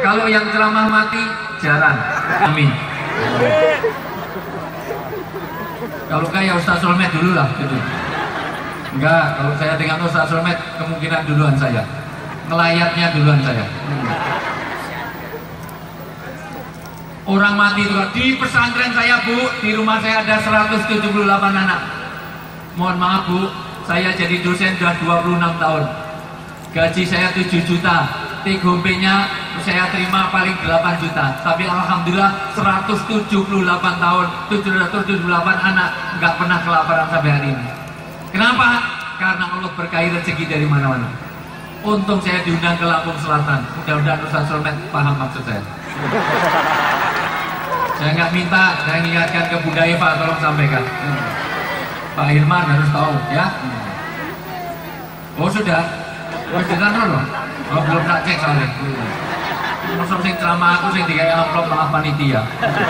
Kalau yang ceramah mati jarang. Amin. Kalau kayak Ustaz Solmed dulu lah gitu. Enggak, kalau saya dengan Ustaz Solmed kemungkinan duluan saya. Ngelayatnya duluan saya. Orang mati itu di pesantren saya, Bu, di rumah saya ada 178 anak. Mohon maaf, Bu, saya jadi dosen sudah 26 tahun. Gaji saya 7 juta. TGP-nya saya terima paling 8 juta. Tapi alhamdulillah 178 tahun, 778 anak nggak pernah kelaparan sampai hari ini. Kenapa? Karena Allah berkahi rezeki dari mana-mana. Untung saya diundang ke Lampung Selatan. Mudah-mudahan Ustaz Solmed paham maksud saya. Saya nggak minta, saya ingatkan ke Bunda Eva, tolong sampaikan. Pak Irman harus tahu, ya. Oh sudah, sudah loh. Oh belum tak cek soalnya. Masuk sing ceramah aku sing dikai amplop malah panitia.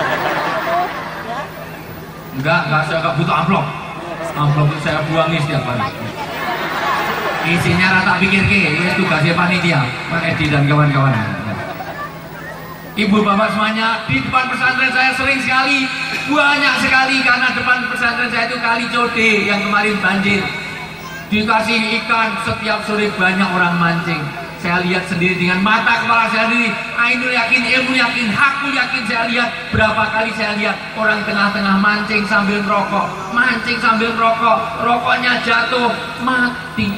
Enggak, saya nggak butuh amplop. Amplop itu saya buangi setiap hari. Isinya rata pikir ini tugasnya panitia, Pak Edi dan kawan-kawan. Ibu bapak semuanya, di depan pesantren saya sering sekali, banyak sekali, karena depan pesantren saya itu kali Code yang kemarin banjir. Dikasih ikan setiap sore, banyak orang mancing. Saya lihat sendiri dengan mata kepala saya sendiri. Ainul yakin, ilmu yakin, hakul yakin. Saya lihat berapa kali saya lihat orang tengah-tengah mancing sambil merokok, mancing sambil merokok, rokoknya jatuh, mati.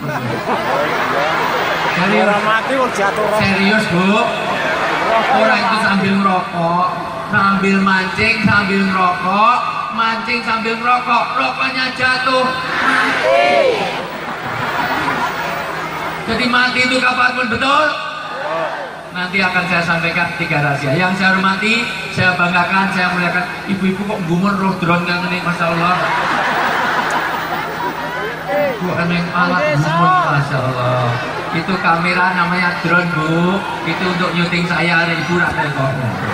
Orang mati kok jatuh rokok. Serius, Bu. Orang itu sambil merokok, sambil mancing, sambil merokok, mancing sambil merokok, rokoknya jatuh, mati. Jadi mati itu kapanpun, betul? Nanti akan saya sampaikan 3 rahasia. Yang saya hormati, saya banggakan, saya muliakan. Ibu-ibu kok gumun roh drone kan ini, Masya Allah. Bu aneh alat gumun, Masya Allah. Itu kamera namanya drone, Bu. Itu untuk nyuting saya, ada ibu kok.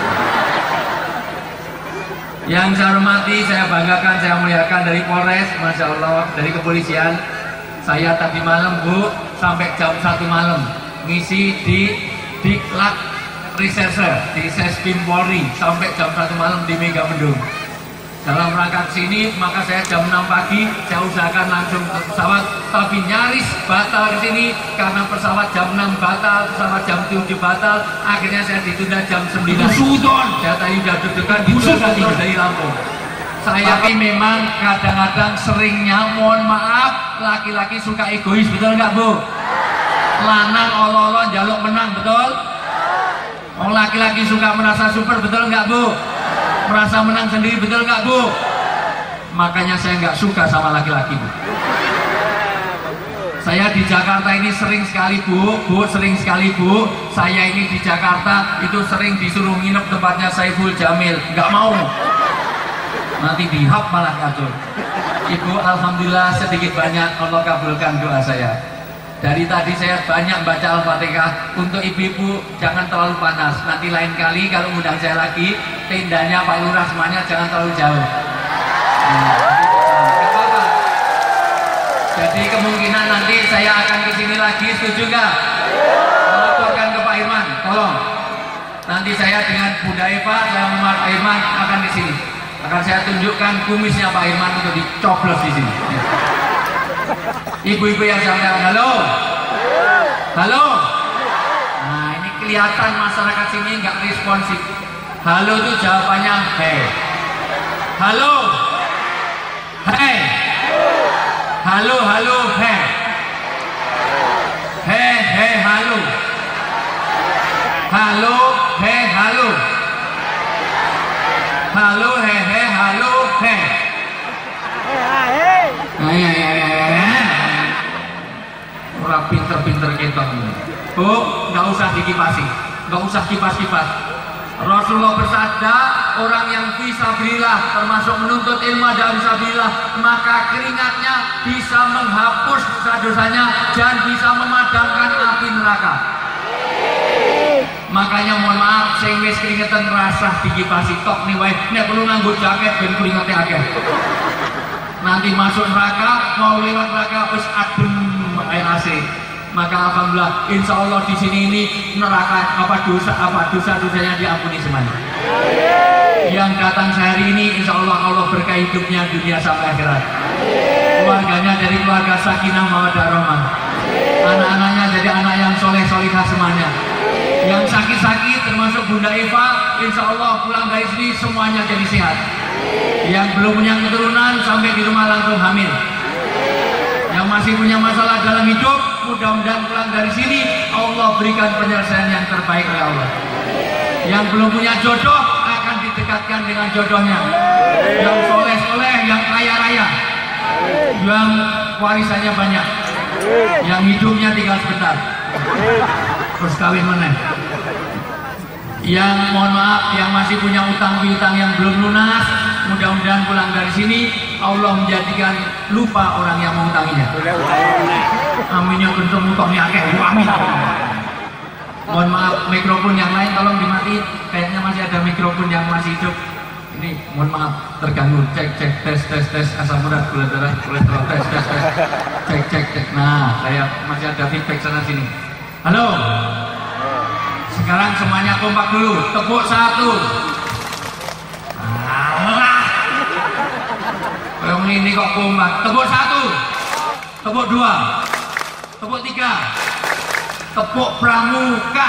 Yang saya hormati, saya banggakan, saya muliakan dari Polres, Masya Allah, dari kepolisian. Saya tadi malam, Bu, sampai jam 1 malam ngisi di Diklat Reserse di Sespim Polri sampai jam 1 malam di Megamendung. Dalam rangka sini, maka saya jam 6 pagi saya usahakan langsung ke pesawat, tapi nyaris batal di sini karena pesawat jam 6 batal, pesawat jam 7 batal. Akhirnya saya ditunda jam 9. Sudon, saya tadi udah deg-degan ditunda dari Lampung. Saya memang kadang-kadang seringnya, mohon maaf, laki-laki suka egois, betul nggak, Bu? Lanang olo-olo jaluk menang, betul? Orang laki-laki suka merasa super, betul nggak, Bu? Merasa menang sendiri, betul nggak, Bu? Makanya saya nggak suka sama laki-laki, Bu. Saya di Jakarta ini sering sekali, Bu, sering sekali, Bu. Saya ini di Jakarta itu sering disuruh nginep tempatnya Saiful Jamil, nggak mau. Nanti dihap malah kacau. Ibu, alhamdulillah sedikit banyak Allah kabulkan doa saya. Dari tadi saya banyak baca Al-Fatihah. Untuk ibu-ibu jangan terlalu panas. Nanti lain kali kalau undang saya lagi, tendanya Pak Lurah semuanya jangan terlalu jauh. Jadi kemungkinan nanti saya akan kesini lagi, setuju nggak? Melaporkan ke Pak Irman, tolong. Nanti saya dengan Bunda Eva, saya sama Pak Irman akan di sini. Akan saya tunjukkan kumisnya Pak Irman untuk dicoblos di sini. Ibu-ibu yang saya halo, halo. Nah ini kelihatan masyarakat sini nggak responsif. Halo itu jawabannya hey. Halo, hey. Halo, halo, hey. Hey, hey, halo. Halo, hey, halo. Halo, he, halo, he. Orang pinter-pinter kita ini. Bu, nggak usah dikipasi, nggak usah kipas-kipas. Rasulullah bersabda, orang yang fisabilillah termasuk menuntut ilmu dan fisabilillah, maka keringatnya bisa menghapus dosa-dosanya dan bisa memadamkan api neraka. Makanya mohon maaf, sing wis keringetan rasah dikipasi tok nih wae, nek perlu nganggo jaket ben keringete akeh. Nanti masuk neraka, mau lewat neraka wis adem air AC. maka alhamdulillah insya Allah di sini ini neraka dosa-dosanya diampuni semuanya. Yang datang sehari ini insya Allah Allah berkah hidupnya dunia sampai akhirat. Keluarganya dari keluarga sakinah mawaddah rahmah. Anak-anaknya jadi anak yang soleh solihah semuanya. Yang sakit-sakit termasuk Bunda Eva, insya Allah pulang dari sini semuanya jadi sehat. Yang belum punya keturunan sampai di rumah langsung hamil. Yang masih punya masalah dalam hidup, mudah-mudahan pulang dari sini Allah berikan penyelesaian yang terbaik oleh Allah. Yang belum punya jodoh akan didekatkan dengan jodohnya. Yang soleh-soleh, yang kaya-raya, yang warisannya banyak, yang hidupnya tinggal sebentar terus kawin meneh. Yang mohon maaf, yang masih punya utang piutang yang belum lunas, mudah-mudahan pulang dari sini Allah menjadikan lupa orang yang mengutanginya. Amin ya bentuk utangnya akeh. Amin. Mohon maaf, mikrofon yang lain tolong dimatiin. Kayaknya masih ada mikrofon yang masih hidup. Ini mohon maaf terganggu. Cek tes asam urat, gula darah, kolesterol, tes. Cek. Nah, saya masih ada feedback sana sini. Halo. Sekarang semuanya kompak dulu. Tepuk satu. Yang ini kok kompak. Tepuk satu. Tepuk dua. Tepuk tiga. Tepuk pramuka.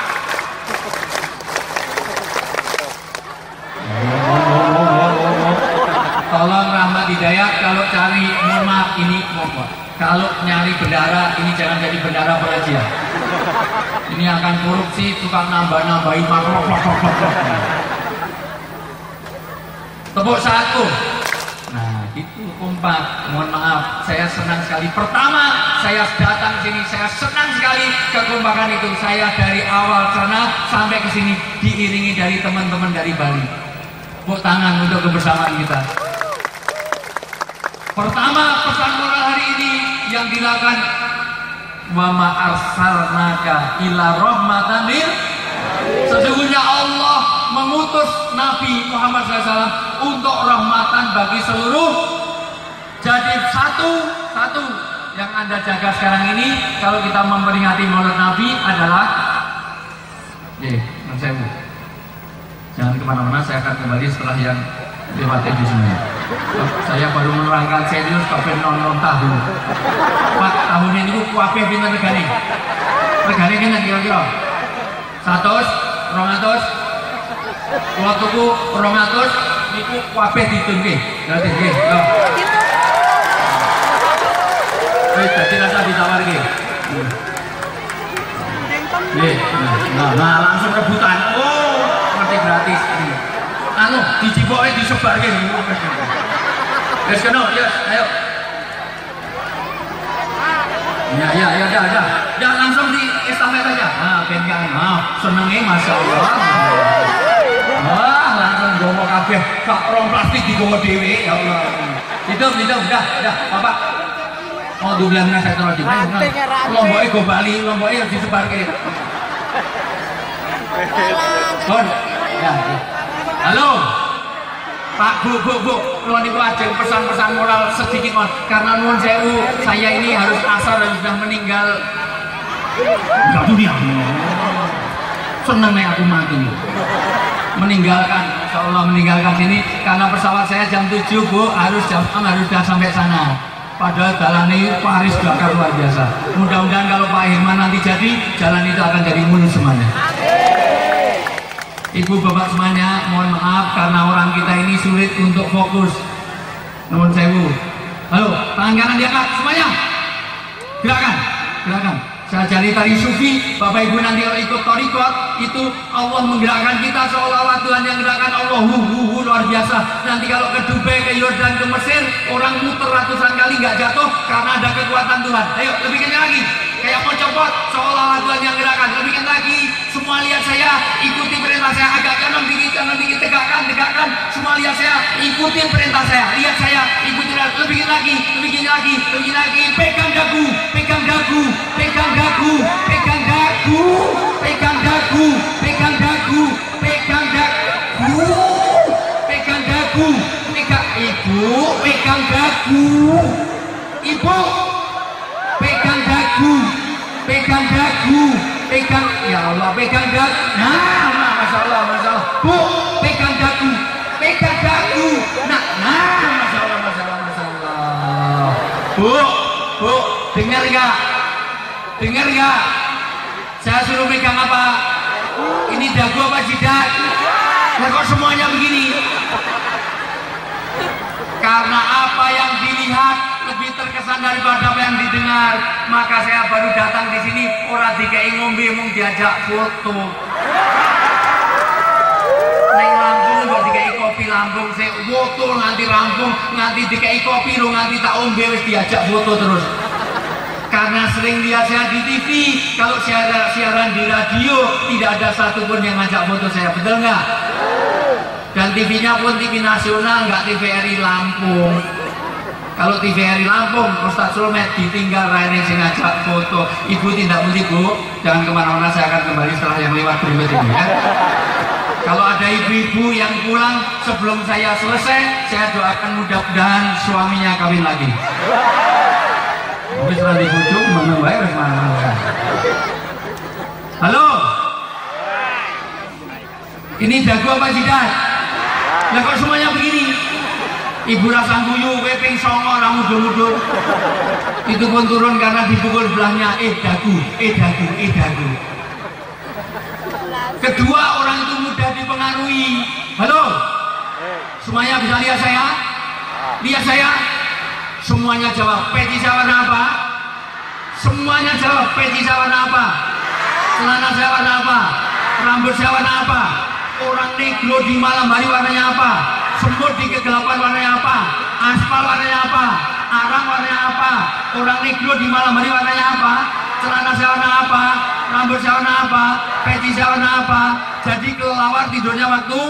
Tolong Rahmat Hidayat kalau cari, mohon maaf ini kalau nyari bendara ini jangan jadi bendara pengajian. Ini akan korupsi, tukang nambah-nambahin makhluk. Tepuk satu. Nah itu kompak. Mohon maaf, saya senang sekali. Pertama saya datang sini, saya senang sekali kekompakan itu. Saya dari awal sana sampai ke sini diiringi dari teman-teman dari Bali. Tepuk tangan untuk kebersamaan kita. Pertama pesan moral hari ini yang dilakukan, wa ma arsalnaka illa rahmatan lil. Sesungguhnya Allah mengutus Nabi Muhammad SAW untuk rahmatan bagi seluruh. Jadi satu yang Anda jaga sekarang ini kalau kita memperingati Maulid Nabi adalah jangan kemana-mana, saya akan kembali setelah yang lewat di sini. Saya baru menerangkan serius kabeh non tahu. Pak, tahun ini kabeh pinten regane? Regane pinten kira-kira? 100, 200. Kula tuku 200 niku kabeh ditunke. Berarti nggih. Lho. Wis dadi rasa ditawarke. Nggih. Nah, langsung rebutan. Oh, ngerti gratis. Anu dijipoke disebarke. Wes kena, ayo. Ya langsung di estafet aja. Nah, pengen. Senenge masyaallah. Wah, langsung gowo kabeh, kak rong plastik digowo dhewe, ya Allah. Hidup, udah, Bapak. Oh, dublangnya saya terus dimana? Lomboke go Bali, lomboke disebarke. Kon. Ya. Halo. Pak, Bu, nuwun niku ajeng pesan-pesan moral sedikit mon. Karena nuwun sewu, saya ini harus asar dan sudah meninggal dunia. Seneng nih aku mati. Meninggalkan, insyaallah meninggalkan sini karena pesawat saya jam 7 Bu, harus jam 6 harus sudah sampai sana. Padahal jalan ini Paris bakar luar biasa. Mudah-mudahan kalau Pak Hirman nanti jadi, jalan itu akan jadi mulus semuanya. Ibu bapak semuanya, mohon maaf karena orang kita ini sulit untuk fokus. Nuwun sewu. Halo, tangan kanan diangkat semuanya. Gerakan. Saya jadi tari sufi, Bapak Ibu nanti kalau ikut torikot itu Allah menggerakkan kita seolah-olah Tuhan yang gerakan Allah luar biasa. Nanti kalau ke Dubai, ke Yordan, ke Mesir, orang muter ratusan kali nggak jatuh karena ada kekuatan Tuhan. Ayo lebih kencang lagi, kayak mau copot seolah-olah Tuhan yang gerakan. Lebih kencang lagi, semua lihat saya, ikuti perintah saya. Agak kanan dikit, tegakkan. Semua lihat saya, ikuti perintah saya. Lihat saya, ikuti lebih kencang lagi. Pegang dagu. Ibu, pegang dagu. pegang dagu, pegang, ya Allah, pegang dagu. Nah, masya Allah, masya Allah. Bu, pegang dagu, pegang dagu. Nah, masya Allah, masya Allah, masya Allah. Bu, dengar nggak? Dengar nggak? Saya suruh pegang apa? Ini dagu apa jidat? Nah, kok semuanya begini? Karena apa yang dilihat lebih terkesan daripada apa yang didengar, maka saya baru datang di sini orang dikai ngombe mung diajak foto. Neng Lampung buat dikai kopi Lampung, saya foto nganti rampung, nganti dikai kopi lo nganti tak ombe wis diajak foto terus. Karena sering lihat saya di TV, kalau siaran di radio tidak ada satupun yang ngajak foto saya, betul nggak? Dan TV-nya pun TV nasional, nggak TVRI Lampung. Kalau TVRI Lampung, Ustaz Sulmet ditinggal Raine sing ngajak foto. Ibu tidak mesti Bu, jangan kemana-mana, saya akan kembali setelah yang lewat berikut ini ya. Kalau ada ibu-ibu yang pulang sebelum saya selesai, saya doakan mudah-mudahan suaminya kawin lagi. Wis ra dibujuk mana wae wis mana. Halo. Ini dagu apa jidat? Lah kok semuanya begini? Ibu rasa guyu, ping songo ora mudur-mudur. Itu pun turun karena dipukul sebelahnya, dagu. Kedua, orang itu mudah dipengaruhi. Halo? Semuanya bisa lihat saya? Lihat saya? Semuanya jawab, peci saya warna apa? Semuanya jawab, peci saya warna apa? Celana saya warna apa? Rambut saya warna apa? Orang negro di malam hari warnanya apa? Semut di kegelapan warnanya apa? Aspal warnanya apa? Arang warnanya apa? Orang negro di malam hari warnanya apa? Celana saya warna apa? Rambut saya warna apa? Peci saya warna apa? Jadi kelelawar tidurnya waktu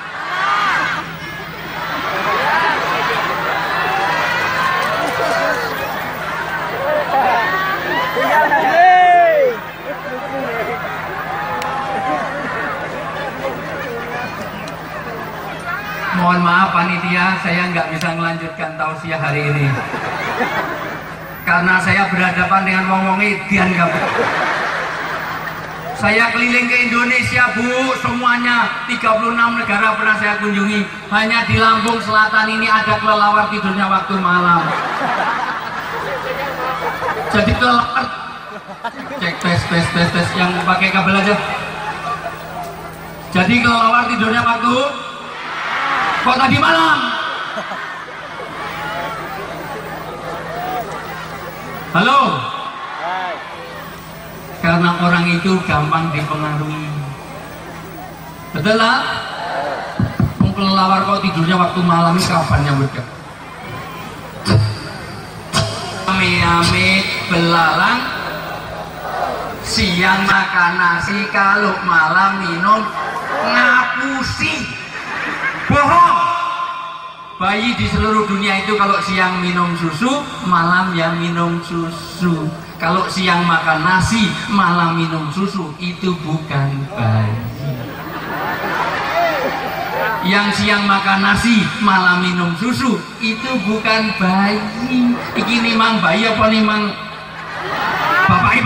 mohon maaf panitia, saya nggak bisa melanjutkan tausiah hari ini karena saya berhadapan dengan wong-wong edian kamu. Saya keliling ke Indonesia Bu, semuanya 36 negara pernah saya kunjungi. Hanya di Lampung Selatan ini ada kelelawar tidurnya waktu malam. Jadi kelelawar cek tes yang pakai kabel aja. Jadi kelelawar tidurnya waktu kok tadi malam? Halo? Karena orang itu gampang dipengaruhi. Betul lah? Kelelawar kok tidurnya waktu malam, kapan yang berbeda? Ame-ame belalang, siang makan nasi, kalau malam minum ngapusi. Bohong. Bayi di seluruh dunia itu kalau siang minum susu, malam yang minum susu. Kalau siang makan nasi, malam minum susu, itu bukan bayi. Yang siang makan nasi, malam minum susu, itu bukan bayi. Iki nimang bayi apa nimang bapak?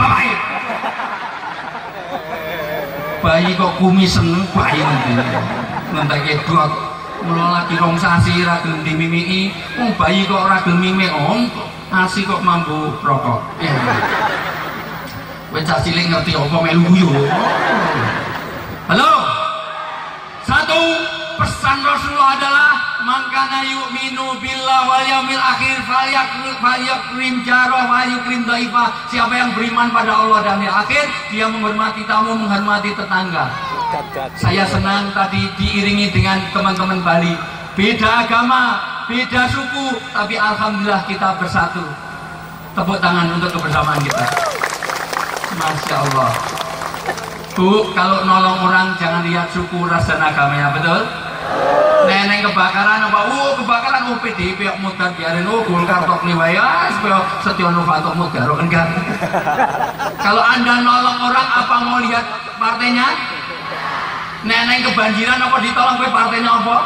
Bayi kok kumisen bayi ngentek kedot. Mula lagi rong sasi ra gelem dimimiki, bayi kok ora gelem mimik asi kok mampu rokok. Ya. Kowe cah cilik ngerti apa melu yo. Halo. Satu, pesan Rasulullah adalah mangkana yu'minu billah wal yaumil akhir falyakrim jarah wa yukrim dhaifah. Siapa yang beriman pada Allah dan hari akhir, dia menghormati tamu, menghormati tetangga. Saya senang tadi diiringi dengan teman-teman Bali, beda agama, beda suku, tapi alhamdulillah kita bersatu. Tepuk tangan untuk kebersamaan kita. Masya Allah. Bu, kalau nolong orang jangan lihat suku, ras dan agamanya, betul? Neneng kebakaran apa? Kebakaran PDIP mudar biarin, Golkar tok liwaya, supaya Setia Novanto mudar, enggak. Kalau Anda nolong orang, apa mau lihat partainya? Neneng kebanjiran apa ditolong ke partainya apa?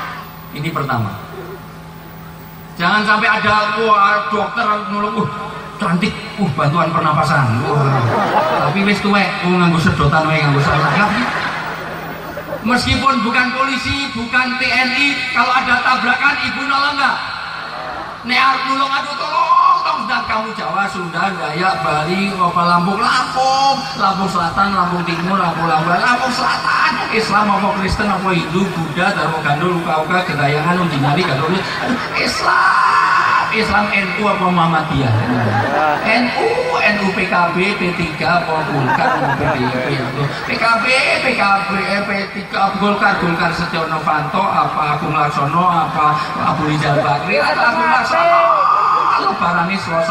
Ini pertama. Jangan sampai ada dokter nolong, cantik, bantuan pernapasan. Tapi wis tuwek, nganggo sedotan wae, nganggo sarung. Meskipun bukan polisi, bukan TNI, kalau ada tabrakan ibu nolong nggak? Nek arep nulung, aduh tolong, sudah kamu Jawa, Sunda, Dayak, Bali, Lampung, Lampung Selatan, Lampung Timur, Lampung Selatan, Islam apa Kristen apa Hindu, Buddha, Darmo Gandul, Luka-Uka, Gedayangan, Undinari, Katolik, Islam NU apa Muhammadiyah? NU PKB P3 apa Golkar PKB P3 Golkar Setyo Novanto apa Agung Laksono apa Abu Rizal Bakri atau Agung Laksono kalau barangnya Selasa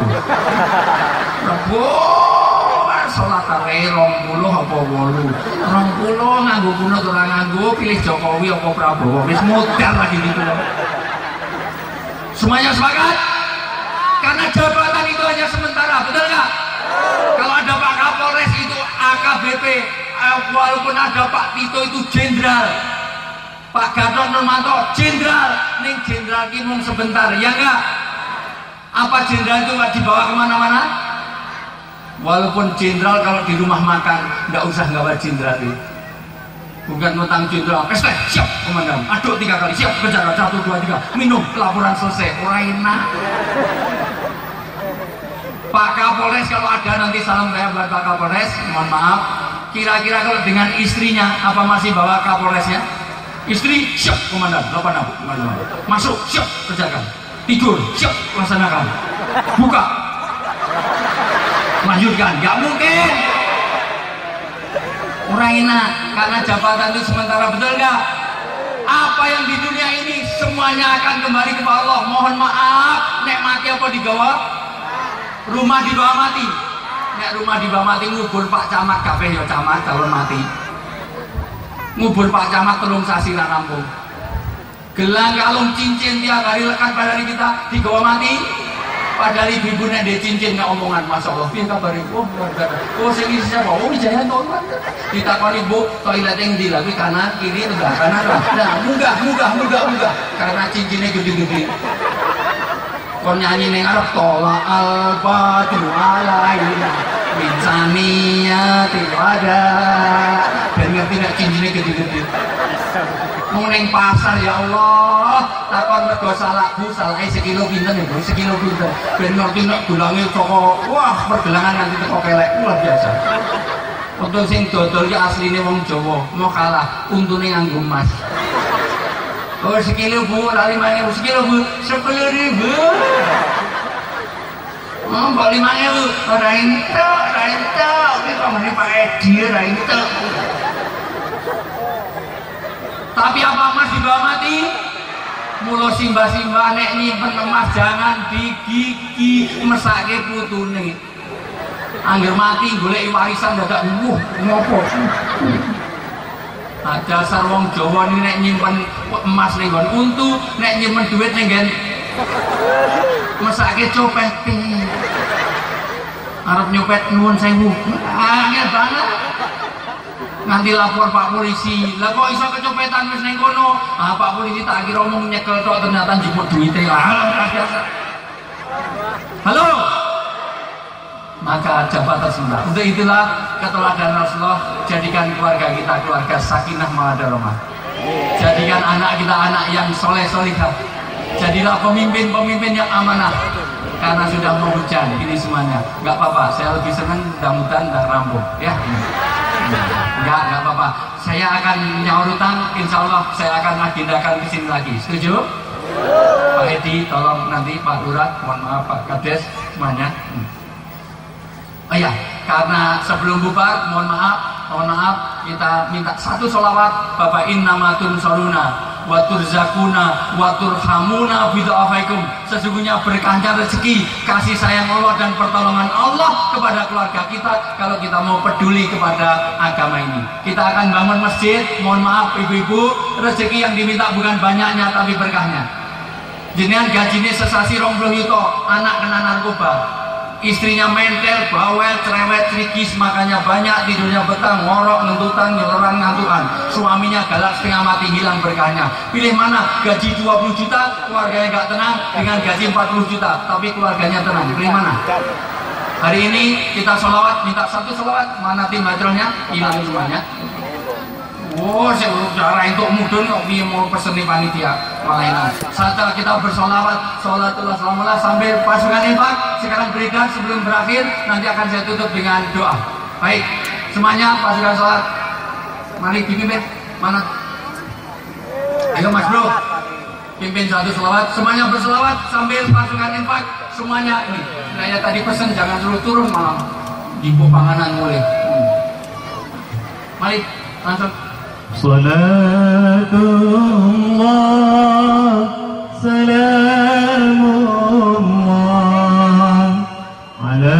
Rebo sholat tarawih 20 apa 8 20 nganggo kunut ora nganggo pilih Jokowi apa Prabowo wis modal lagi gitu loh. Semuanya sepakat? Karena jabatan itu hanya sementara, betul nggak? Kalau ada Pak Kapolres itu AKBP, walaupun ada Pak Tito itu jenderal, Pak Gatot Nurmanto jenderal, ning jenderal kimung sebentar, ya nggak? Apa jenderal itu nggak dibawa kemana-mana? Walaupun jenderal kalau di rumah makan nggak usah ngawal jenderal itu. Bukan mentang jenderal, siap komandan, aduk 3 kali, siap kejar 1, 2, 3, minum, laporan selesai, ora enak. Pak Kapolres kalau ada nanti salam saya buat Pak Kapolres, mohon maaf, kira-kira kalau dengan istrinya apa masih bawa Kapolresnya? Istri siap komandan, 86, komandan. Masuk, siap kerjakan, tidur, siap laksanakan, buka, lanjutkan, nggak mungkin. Orang enak, karena jabatan itu sementara, betul nggak? Apa yang di dunia ini semuanya akan kembali kepada Allah. Mohon maaf, nek mati apa digawa? Rumah dibawa mati. Nek rumah dibawa mati ngubur Pak Camat, kabeh ya camat calon mati. Ngubur Pak Camat 3 sasi ra rampung. Gelang kalung cincin tiap hari lekat pada hari kita digawa mati. Padahal ibu-ibu nek ndek cincin nek omongan masyaallah piye kabare? Sing iki siapa? Ini jalan toilet. Ditakoni Bu, toilet yang ndi? Lagi kanan, kiri, tengah, kanan. Nah, munggah. Karena cincinnya gede-gede. Kon nyanyi ning arep tola al-badru alaina min saniyati wada. Ben ngerti nek cincinnya gede-gede. Mau neng pasar ya Allah, takon rego salak Bu, salake sekilo pinten ya Bu, sekilo pinten. Ben ngerti nek gelange toko, wah pergelangan nanti teko kelek, luar biasa. Untuk sing dodol ya asline wong Jawa, mau kalah, untune nganggo emas. Oh sekilo Bu, lali 5.000 sekilo Bu, 10.000. Oh, 5.000, ora entuk, iki kok meni Pak Edi ora entuk. Tapi apa emas dibawa mati? Mula simbah-simbah nek nyimpen emas jangan digigi, mesake putune. Angger mati golek warisan dadak ngopo. Dasar wong Jawa ini nek nyimpen emas ning nggon untu, nek nyimpen duit ning nggen mesake copet. Arep nyopet nuwun sewu. Angel banget. Nanti lapor Pak Polisi, lah kok iso kecopetan wis ning kono? Ah Pak Polisi tak kira omong nyekel tok ternyata njupuk duwite. Halo. Maka jabatan sebentar. Untuk itulah keteladanan Rasulullah, jadikan keluarga kita keluarga sakinah mawaddah rahmah. Jadikan anak kita anak yang soleh-solihah. Jadilah pemimpin-pemimpin yang amanah. Karena sudah mau hujan ini semuanya. Enggak apa-apa, saya lebih senang mudah-mudahan dan rampung ya. Enggak apa-apa. Saya akan nyaur utang, insya Allah saya akan agendakan ke sini lagi. Setuju? Pak Edi, tolong nanti Pak Lurah, mohon maaf Pak Kades, semuanya. Oh ya, karena sebelum bubar, mohon maaf, kita minta satu sholawat Bapak innamatun soruna wa turzakuna wa turhamuna bid'afaikum. Sesungguhnya berkancah rezeki, kasih sayang Allah dan pertolongan Allah kepada keluarga kita kalau kita mau peduli kepada agama ini. Kita akan bangun masjid, mohon maaf ibu-ibu, rezeki yang diminta bukan banyaknya tapi berkahnya. Jenengan gajinya sesasi 20 yuto, anak kena narkoba. istrinya mentel, bawel, cerewet, trikis, makanya banyak tidurnya betang, ngorok, ngentutan, nyeloran, ngantukan. Suaminya galak setengah mati, hilang berkahnya. Pilih mana? Gaji 20 juta, keluarganya gak tenang, dengan gaji 40 juta, tapi keluarganya tenang. Pilih mana? Hari ini kita sholawat, minta satu sholawat. Mana tim hadrohnya? Hilang semuanya. Oh, saya cara untuk mudun kok mau pesen di panitia malah hilang. Saat kita bersolawat, sholatullah selamatullah sambil pasukan infak sekarang beredar sebelum berakhir, nanti akan saya tutup dengan doa. Baik, semuanya pasukan sholat, mari dipimpin. Mana? Ayo Mas Bro, pimpin satu sholawat. Semuanya bersolawat sambil pasukan infak. Semuanya ini. Saya tadi pesen jangan suruh turun malam di panganan mulai. Mari langsung. Salatullah salamullah ala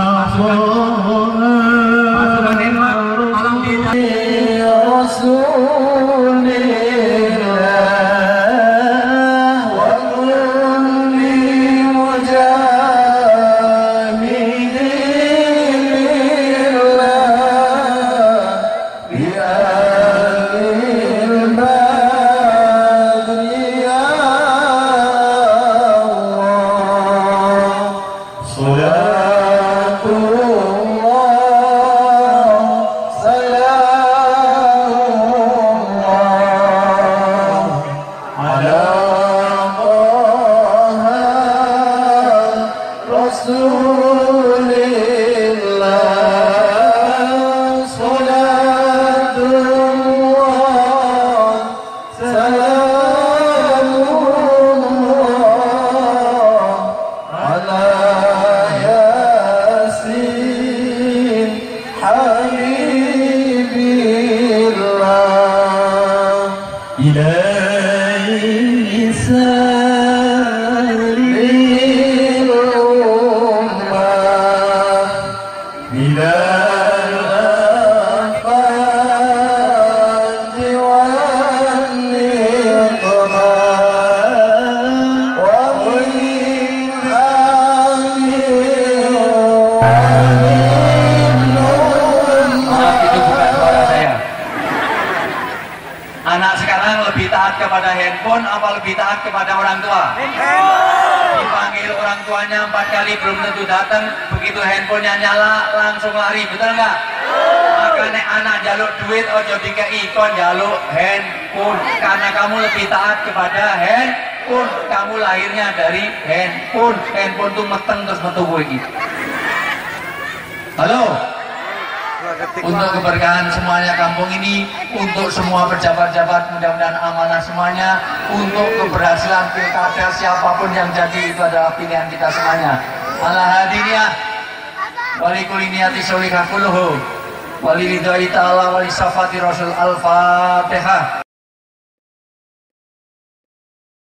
kepada handphone apa lebih taat kepada orang tua? Dipanggil orang tuanya 4 kali belum tentu datang, begitu handphonenya nyala langsung lari, betul nggak? Makanya anak jaluk duit ojo dikei kon jaluk handphone, karena kamu lebih taat kepada handphone. Kamu lahirnya dari handphone. Handphone tuh meteng terus metu gue gitu. Halo. Untuk keberkahan semuanya kampung ini, untuk semua pejabat-jabat mudah-mudahan amanah semuanya, untuk keberhasilan pilkada siapapun yang jadi itu adalah pilihan kita semuanya. Ala hadiniyah wali kuliniyati sholihah kulluhu wali ridhoi ta'ala wali safati rasul al-fatihah.